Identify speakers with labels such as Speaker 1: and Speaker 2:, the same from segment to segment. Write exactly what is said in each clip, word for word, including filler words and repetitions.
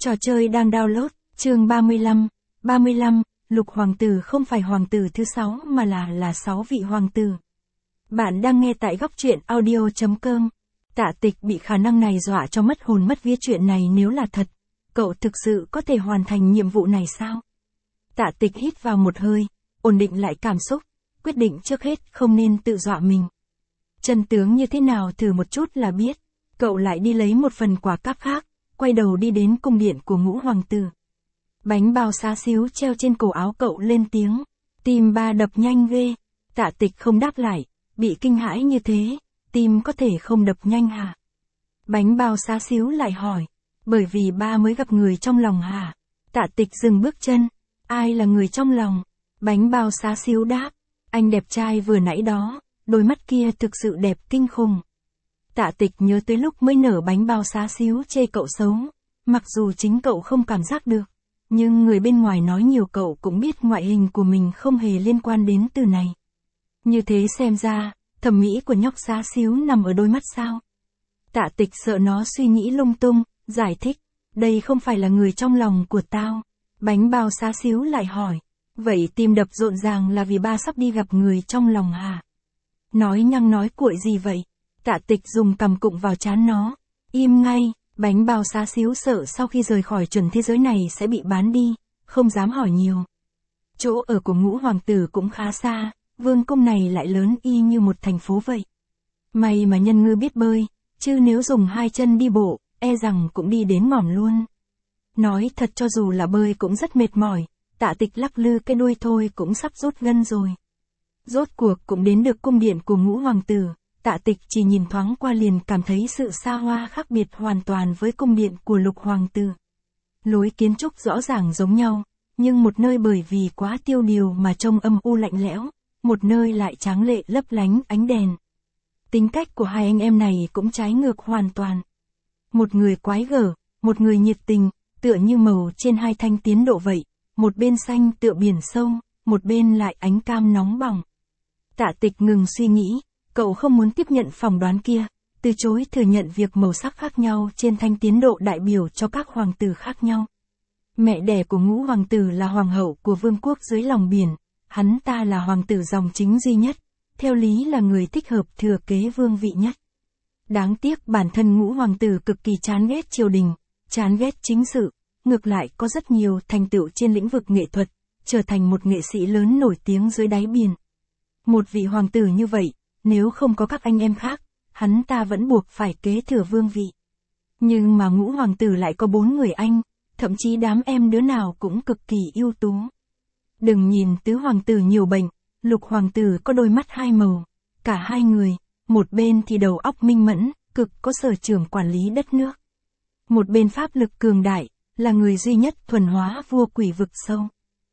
Speaker 1: Trò chơi đang download, chương ba mươi lăm, ba mươi lăm, Lục Hoàng tử không phải hoàng tử thứ sáu mà là là sáu vị hoàng tử. Bạn đang nghe tại góc truyện audio chấm com. Tạ Tịch bị khả năng này dọa cho mất hồn mất vía. Chuyện này nếu là thật, cậu thực sự có thể hoàn thành nhiệm vụ này sao? Tạ Tịch hít vào một hơi, ổn định lại cảm xúc, quyết định trước hết không nên tự dọa mình. Chân tướng như thế nào thử một chút là biết. Cậu lại đi lấy một phần quà cáp khác, quay đầu đi đến cung điện của ngũ hoàng tử. Bánh bao xá xíu treo trên cổ áo cậu lên tiếng, tim ba đập nhanh ghê. Tạ Tịch không đáp lại, bị kinh hãi như thế, tim có thể không đập nhanh hả? Bánh bao xá xíu lại hỏi, bởi vì ba mới gặp người trong lòng hả? Tạ Tịch dừng bước chân, ai là người trong lòng? Bánh bao xá xíu đáp, anh đẹp trai vừa nãy đó, đôi mắt kia thực sự đẹp kinh khủng. Tạ Tịch nhớ tới lúc mới nở bánh bao xá xíu chê cậu xấu, mặc dù chính cậu không cảm giác được, nhưng người bên ngoài nói nhiều cậu cũng biết ngoại hình của mình không hề liên quan đến từ này. Như thế xem ra, thẩm mỹ của nhóc xá xíu nằm ở đôi mắt sao? Tạ Tịch sợ nó suy nghĩ lung tung, giải thích, đây không phải là người trong lòng của tao. Bánh bao xá xíu lại hỏi, vậy tim đập rộn ràng là vì ba sắp đi gặp người trong lòng hả? Nói nhăng nói cuội gì vậy? Tạ Tịch dùng cằm cụng vào trán nó, im ngay. Bánh bao xá xíu sợ sau khi rời khỏi chuẩn thế giới này sẽ bị bán đi, không dám hỏi nhiều. Chỗ ở của ngũ hoàng tử cũng khá xa, vương cung này lại lớn y như một thành phố vậy. May mà nhân ngư biết bơi, chứ nếu dùng hai chân đi bộ, e rằng cũng đi đến mỏm luôn. Nói thật cho dù là bơi cũng rất mệt mỏi, Tạ Tịch lắc lư cái đuôi thôi cũng sắp rút gân rồi. Rốt cuộc cũng đến được cung điện của ngũ hoàng tử. Tạ Tịch chỉ nhìn thoáng qua liền cảm thấy sự xa hoa khác biệt hoàn toàn với cung điện của Lục Hoàng tử. Lối kiến trúc rõ ràng giống nhau, nhưng một nơi bởi vì quá tiêu điều mà trông âm u lạnh lẽo, một nơi lại tráng lệ lấp lánh ánh đèn. Tính cách của hai anh em này cũng trái ngược hoàn toàn. Một người quái gở, một người nhiệt tình, tựa như màu trên hai thanh tiến độ vậy, một bên xanh tựa biển sâu, một bên lại ánh cam nóng bỏng. Tạ Tịch ngừng suy nghĩ. Cậu không muốn tiếp nhận phỏng đoán kia, từ chối thừa nhận việc màu sắc khác nhau trên thanh tiến độ đại biểu cho các hoàng tử khác nhau. Mẹ đẻ của ngũ hoàng tử là hoàng hậu của vương quốc dưới lòng biển, hắn ta là hoàng tử dòng chính duy nhất, theo lý là người thích hợp thừa kế vương vị nhất. Đáng tiếc bản thân ngũ hoàng tử cực kỳ chán ghét triều đình, chán ghét chính sự, ngược lại có rất nhiều thành tựu trên lĩnh vực nghệ thuật, trở thành một nghệ sĩ lớn nổi tiếng dưới đáy biển. Một vị hoàng tử như vậy, nếu không có các anh em khác, hắn ta vẫn buộc phải kế thừa vương vị. Nhưng mà ngũ hoàng tử lại có bốn người anh, thậm chí đám em đứa nào cũng cực kỳ ưu tú. Đừng nhìn tứ hoàng tử nhiều bệnh, Lục hoàng tử có đôi mắt hai màu, cả hai người, một bên thì đầu óc minh mẫn, cực có sở trường quản lý đất nước. Một bên pháp lực cường đại, là người duy nhất thuần hóa vua quỷ vực sâu.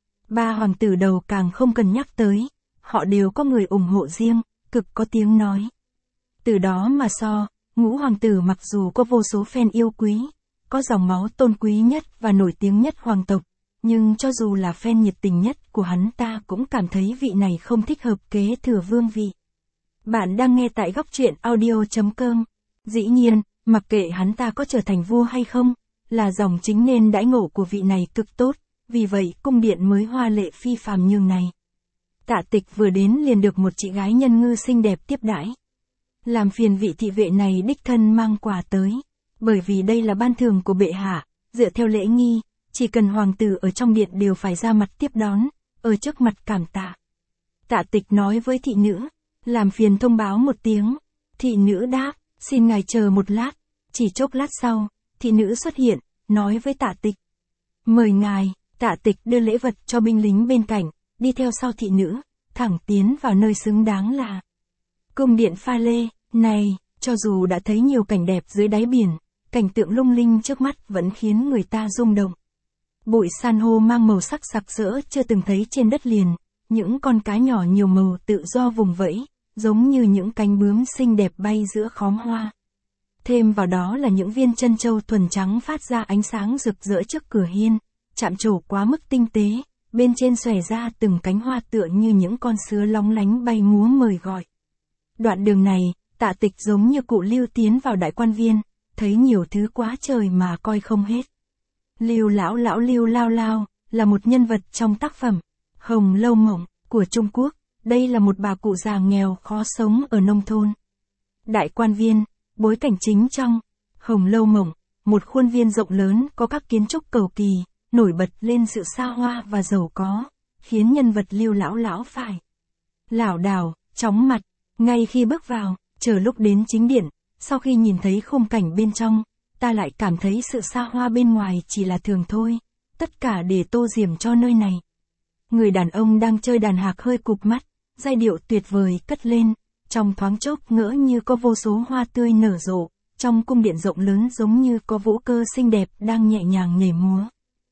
Speaker 1: Ba hoàng tử đầu càng không cần nhắc tới, họ đều có người ủng hộ riêng, cực có tiếng nói. Từ đó mà so, ngũ hoàng tử mặc dù có vô số fan yêu quý, có dòng máu tôn quý nhất và nổi tiếng nhất hoàng tộc, nhưng cho dù là fan nhiệt tình nhất của hắn ta cũng cảm thấy vị này không thích hợp kế thừa vương vị. Bạn đang nghe tại góc truyện audio chấm com. Dĩ nhiên, mặc kệ hắn ta có trở thành vua hay không, là dòng chính nên đãi ngộ của vị này cực tốt, vì vậy cung điện mới hoa lệ phi phàm nhường này. Tạ Tịch vừa đến liền được một chị gái nhân ngư xinh đẹp tiếp đãi. Làm phiền vị thị vệ này đích thân mang quà tới, bởi vì đây là ban thưởng của bệ hạ, dựa theo lễ nghi, chỉ cần hoàng tử ở trong điện đều phải ra mặt tiếp đón, ở trước mặt cảm tạ. Tạ Tịch nói với thị nữ, làm phiền thông báo một tiếng. Thị nữ đáp, xin ngài chờ một lát. Chỉ chốc lát sau, thị nữ xuất hiện, nói với Tạ Tịch, mời ngài. Tạ Tịch đưa lễ vật cho binh lính bên cạnh, đi theo sau thị nữ, thẳng tiến vào nơi xứng đáng là cung điện pha lê. Này, cho dù đã thấy nhiều cảnh đẹp dưới đáy biển, cảnh tượng lung linh trước mắt vẫn khiến người ta rung động. Bụi san hô mang màu sắc sặc sỡ chưa từng thấy trên đất liền, những con cá nhỏ nhiều màu tự do vùng vẫy, giống như những cánh bướm xinh đẹp bay giữa khóm hoa. Thêm vào đó là những viên trân châu thuần trắng phát ra ánh sáng rực rỡ trước cửa hiên, chạm trổ quá mức tinh tế. Bên trên xòe ra từng cánh hoa tựa như những con sứa lóng lánh bay múa mời gọi. Đoạn đường này, Tạ Tịch giống như cụ Lưu tiến vào đại quan viên, thấy nhiều thứ quá trời mà coi không hết. Lưu lão lão Lưu Lao Lao, là một nhân vật trong tác phẩm Hồng Lâu Mộng của Trung Quốc. Đây là một bà cụ già nghèo khó sống ở nông thôn. Đại quan viên, bối cảnh chính trong Hồng Lâu Mộng, một khuôn viên rộng lớn có các kiến trúc cầu kỳ, nổi bật lên sự xa hoa và giàu có, khiến nhân vật Lưu lão lão phải lảo đảo, chóng mặt. Ngay khi bước vào, chờ lúc đến chính điện, sau khi nhìn thấy khung cảnh bên trong, ta lại cảm thấy sự xa hoa bên ngoài chỉ là thường thôi, tất cả để tô điểm cho nơi này. Người đàn ông đang chơi đàn hạc hơi cụp mắt, giai điệu tuyệt vời cất lên, trong thoáng chốc ngỡ như có vô số hoa tươi nở rộ, trong cung điện rộng lớn giống như có vũ cơ xinh đẹp đang nhẹ nhàng nhảy múa.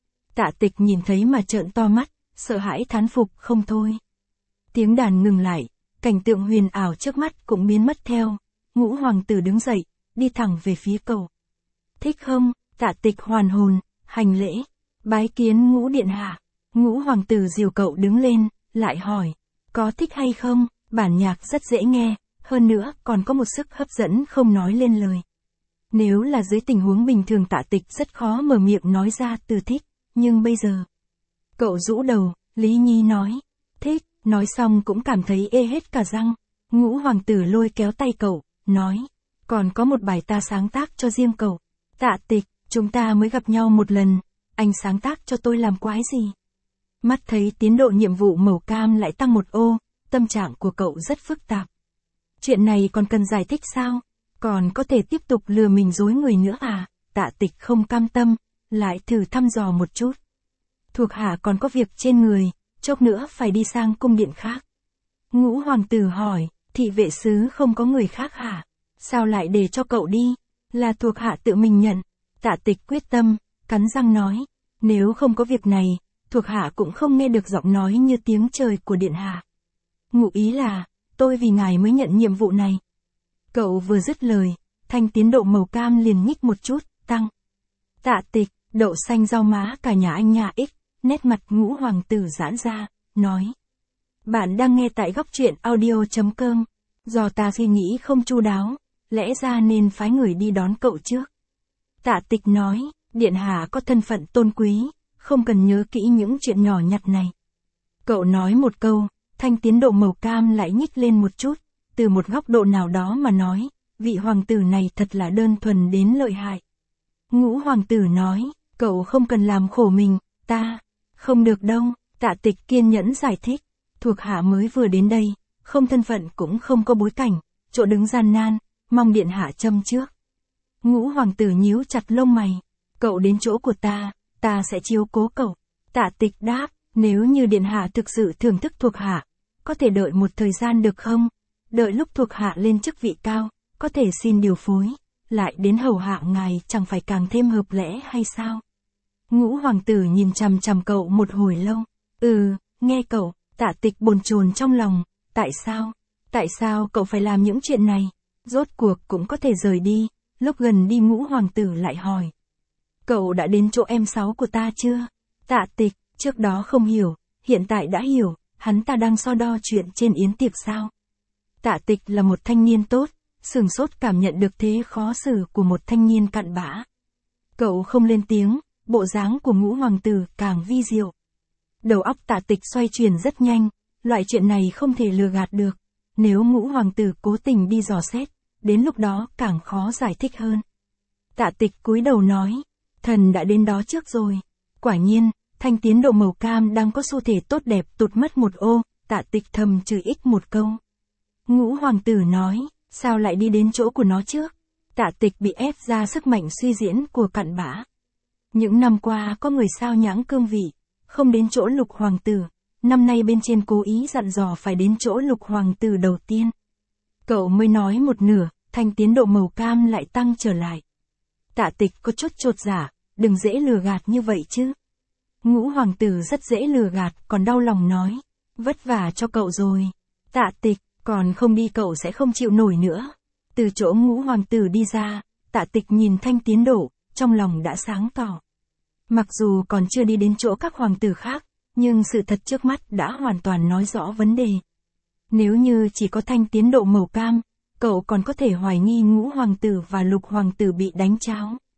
Speaker 1: Tạ Tịch nhìn thấy mà trợn to mắt, sợ hãi thán phục không thôi. Tiếng đàn ngừng lại, cảnh tượng huyền ảo trước mắt cũng biến mất theo. Ngũ hoàng tử đứng dậy, đi thẳng về phía cậu. Thích không? Tạ Tịch hoàn hồn, hành lễ, bái kiến Ngũ điện hạ. Ngũ hoàng tử dìu cậu đứng lên, lại hỏi, có thích hay không? Bản nhạc rất dễ nghe, hơn nữa còn có một sức hấp dẫn không nói lên lời. Nếu là dưới tình huống bình thường Tạ Tịch rất khó mở miệng nói ra từ thích, nhưng bây giờ. Cậu rũ đầu, Lý Nhi nói, thích, nói xong cũng cảm thấy ê hết cả răng. Ngũ hoàng tử lôi kéo tay cậu, nói, còn có một bài ta sáng tác cho riêng cậu. Tạ Tịch, chúng ta mới gặp nhau một lần, anh sáng tác cho tôi làm quái gì? Mắt thấy tiến độ nhiệm vụ màu cam lại tăng một ô, tâm trạng của cậu rất phức tạp. Chuyện này còn cần giải thích sao? Còn có thể tiếp tục lừa mình dối người nữa à? Tạ Tịch không cam tâm, lại thử thăm dò một chút. Thuộc hạ còn có việc trên người, chốc nữa phải đi sang cung điện khác. Ngũ hoàng tử hỏi, thị vệ sứ không có người khác hả? Sao lại để cho cậu đi? Là thuộc hạ tự mình nhận. Tạ Tịch quyết tâm, cắn răng nói, nếu không có việc này, thuộc hạ cũng không nghe được giọng nói như tiếng trời của điện hạ. Ngụ ý là, tôi vì ngài mới nhận nhiệm vụ này. Cậu vừa dứt lời, thanh tiến độ màu cam liền nhích một chút, tăng. Tạ Tịch, đậu xanh rau má cả nhà anh nhà ích, nét mặt ngũ hoàng tử giãn ra, nói. Bạn đang nghe tại góc truyện audio chấm com. Do ta suy nghĩ không chu đáo, lẽ ra nên phái người đi đón cậu trước. Tạ Tịch nói, điện hạ có thân phận tôn quý, không cần nhớ kỹ những chuyện nhỏ nhặt này. Cậu nói một câu, thanh tiến độ màu cam lại nhích lên một chút, từ một góc độ nào đó mà nói, vị hoàng tử này thật là đơn thuần đến lợi hại. Ngũ hoàng tử nói, cậu không cần làm khổ mình, ta, không được đâu. Tạ Tịch kiên nhẫn giải thích, thuộc hạ mới vừa đến đây, không thân phận cũng không có bối cảnh, chỗ đứng gian nan, mong điện hạ châm trước. Ngũ hoàng tử nhíu chặt lông mày, cậu đến chỗ của ta, ta sẽ chiếu cố cậu. Tạ Tịch đáp, nếu như điện hạ thực sự thưởng thức thuộc hạ, có thể đợi một thời gian được không? Đợi lúc thuộc hạ lên chức vị cao, có thể xin điều phối, lại đến hầu hạ ngài chẳng phải càng thêm hợp lẽ hay sao? Ngũ hoàng tử nhìn chằm chằm cậu một hồi lâu. Ừ, nghe cậu. Tạ Tịch bồn chồn trong lòng, tại sao? Tại sao cậu phải làm những chuyện này? Rốt cuộc cũng có thể rời đi. Lúc gần đi ngũ hoàng tử lại hỏi. Cậu đã đến chỗ em sáu của ta chưa? Tạ Tịch, trước đó không hiểu, hiện tại đã hiểu, hắn ta đang so đo chuyện trên yến tiệc sao? Tạ Tịch là một thanh niên tốt, sửng sốt cảm nhận được thế khó xử của một thanh niên cặn bã. Cậu không lên tiếng, bộ dáng của ngũ hoàng tử càng vi diệu. Đầu óc Tạ Tịch xoay chuyển rất nhanh, loại chuyện này không thể lừa gạt được. Nếu ngũ hoàng tử cố tình đi dò xét, đến lúc đó càng khó giải thích hơn. Tạ Tịch cúi đầu nói, thần đã đến đó trước rồi. Quả nhiên, thanh tiến độ màu cam đang có xu thể tốt đẹp tụt mất một ô, Tạ Tịch thầm chửi ích một câu. Ngũ hoàng tử nói, sao lại đi đến chỗ của nó trước? Tạ Tịch bị ép ra sức mạnh suy diễn của cặn bã. Những năm qua có người sao nhãng cương vị, không đến chỗ lục hoàng tử, năm nay bên trên cố ý dặn dò phải đến chỗ lục hoàng tử đầu tiên. Cậu mới nói một nửa, thanh tiến độ màu cam lại tăng trở lại. Tạ Tịch có chút chột dạ, đừng dễ lừa gạt như vậy chứ. Ngũ hoàng tử rất dễ lừa gạt, còn đau lòng nói, vất vả cho cậu rồi. Tạ Tịch, còn không đi cậu sẽ không chịu nổi nữa. Từ chỗ ngũ hoàng tử đi ra, Tạ Tịch nhìn thanh tiến độ, trong lòng đã sáng tỏ. Mặc dù còn chưa đi đến chỗ các hoàng tử khác, nhưng sự thật trước mắt đã hoàn toàn nói rõ vấn đề. Nếu như chỉ có thanh tiến độ màu cam, cậu còn có thể hoài nghi ngũ hoàng tử và lục hoàng tử bị đánh cháo.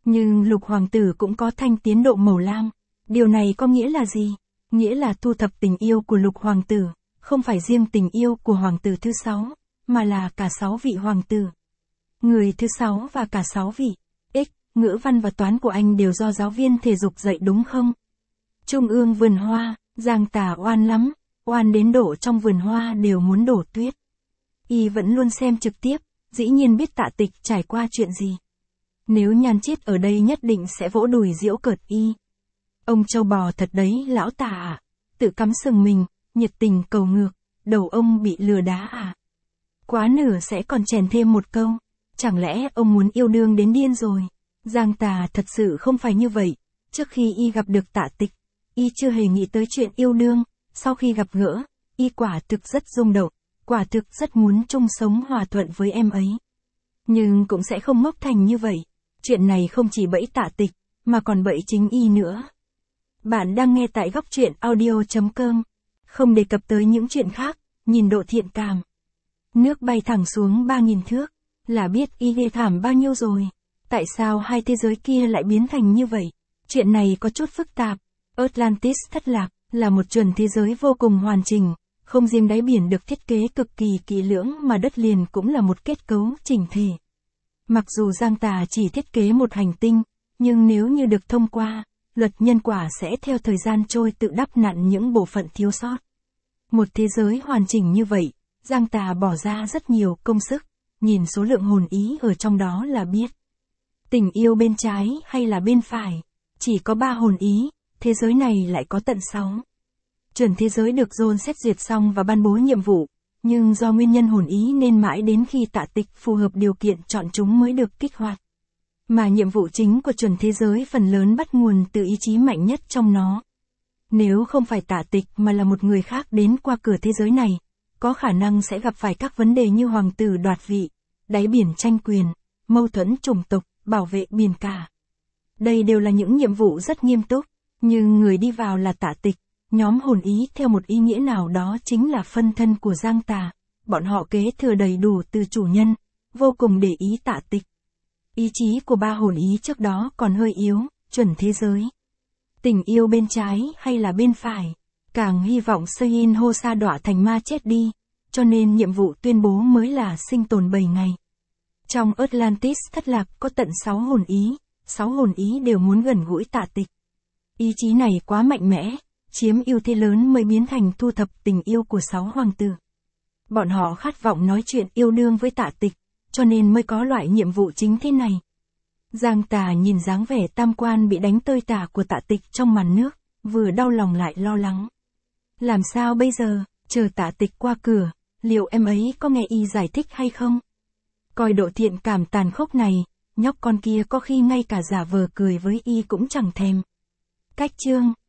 Speaker 1: Nhưng lục hoàng tử cũng có thanh tiến độ màu lam. Điều này có nghĩa là gì? Nghĩa là thu thập tình yêu của lục hoàng tử, không phải riêng tình yêu của hoàng tử thứ sáu, mà là cả sáu vị hoàng tử. Người thứ sáu và cả sáu vị. X, ngữ văn và toán của anh đều do giáo viên thể dục dạy đúng không? Trung ương vườn hoa, Giang Tà oan lắm, oan đến độ trong vườn hoa đều muốn đổ tuyết. Y vẫn luôn xem trực tiếp, dĩ nhiên biết Tạ Tịch trải qua chuyện gì. Nếu Nhan Chiết ở đây nhất định sẽ vỗ đùi giễu cợt Y. Ông trâu bò thật đấy lão Tà à, tự cắm sừng mình, nhiệt tình cầu ngược, đầu ông bị lừa đá à. Quá nửa sẽ còn chèn thêm một câu, chẳng lẽ ông muốn yêu đương đến điên rồi? Giang Tà thật sự không phải như vậy, trước khi Y gặp được Tạ Tịch, Y chưa hề nghĩ tới chuyện yêu đương, sau khi gặp gỡ, Y quả thực rất rung động, quả thực rất muốn chung sống hòa thuận với em ấy. Nhưng cũng sẽ không ngốc thành như vậy, chuyện này không chỉ bẫy Tạ Tịch, mà còn bẫy chính Y nữa. Bạn đang nghe tại góc truyện audio.com, không đề cập tới những chuyện khác, nhìn độ thiện cảm. Nước bay thẳng xuống ba nghìn thước, là biết Y ghê thảm bao nhiêu rồi. Tại sao hai thế giới kia lại biến thành như vậy? Chuyện này có chút phức tạp. Atlantis thất lạc, là một chuẩn thế giới vô cùng hoàn chỉnh, không riêng đáy biển được thiết kế cực kỳ kỹ lưỡng mà đất liền cũng là một kết cấu chỉnh thể. Mặc dù Giang Tà chỉ thiết kế một hành tinh, nhưng nếu như được thông qua, luật nhân quả sẽ theo thời gian trôi tự đắp nặn những bộ phận thiếu sót. Một thế giới hoàn chỉnh như vậy, Giang Tà bỏ ra rất nhiều công sức, nhìn số lượng hồn ý ở trong đó là biết. Tình yêu bên trái hay là bên phải, chỉ có ba hồn ý, thế giới này lại có tận sáu. Chuẩn thế giới được John xét duyệt xong và ban bố nhiệm vụ, nhưng do nguyên nhân hồn ý nên mãi đến khi Tạ Tịch phù hợp điều kiện chọn chúng mới được kích hoạt. Mà nhiệm vụ chính của chuẩn thế giới phần lớn bắt nguồn từ ý chí mạnh nhất trong nó. Nếu không phải Tạ Tịch mà là một người khác đến qua cửa thế giới này, có khả năng sẽ gặp phải các vấn đề như hoàng tử đoạt vị, đáy biển tranh quyền, mâu thuẫn chủng tộc, bảo vệ biển cả. Đây đều là những nhiệm vụ rất nghiêm túc, nhưng người đi vào là Tạ Tịch, nhóm hồn ý theo một ý nghĩa nào đó chính là phân thân của Giang Tà, bọn họ kế thừa đầy đủ từ chủ nhân, vô cùng để ý Tạ Tịch. Ý chí của ba hồn ý trước đó còn hơi yếu, chuẩn thế giới. Tình yêu bên trái hay là bên phải, càng hy vọng Sein Ho sa đọa thành ma chết đi, cho nên nhiệm vụ tuyên bố mới là sinh tồn bảy ngày. Trong Atlantis thất lạc có tận sáu hồn ý, sáu hồn ý đều muốn gần gũi Tạ Tịch. Ý chí này quá mạnh mẽ, chiếm ưu thế lớn mới biến thành thu thập tình yêu của sáu hoàng tử. Bọn họ khát vọng nói chuyện yêu đương với Tạ Tịch, cho nên mới có loại nhiệm vụ chính thế này. Giang Tà nhìn dáng vẻ tam quan bị đánh tơi tả của Tạ Tịch trong màn nước, vừa đau lòng lại lo lắng. Làm sao bây giờ, chờ Tạ Tịch qua cửa, liệu em ấy có nghe Y giải thích hay không? Coi độ thiện cảm tàn khốc này, nhóc con kia có khi ngay cả giả vờ cười với Y cũng chẳng thèm. Cách chương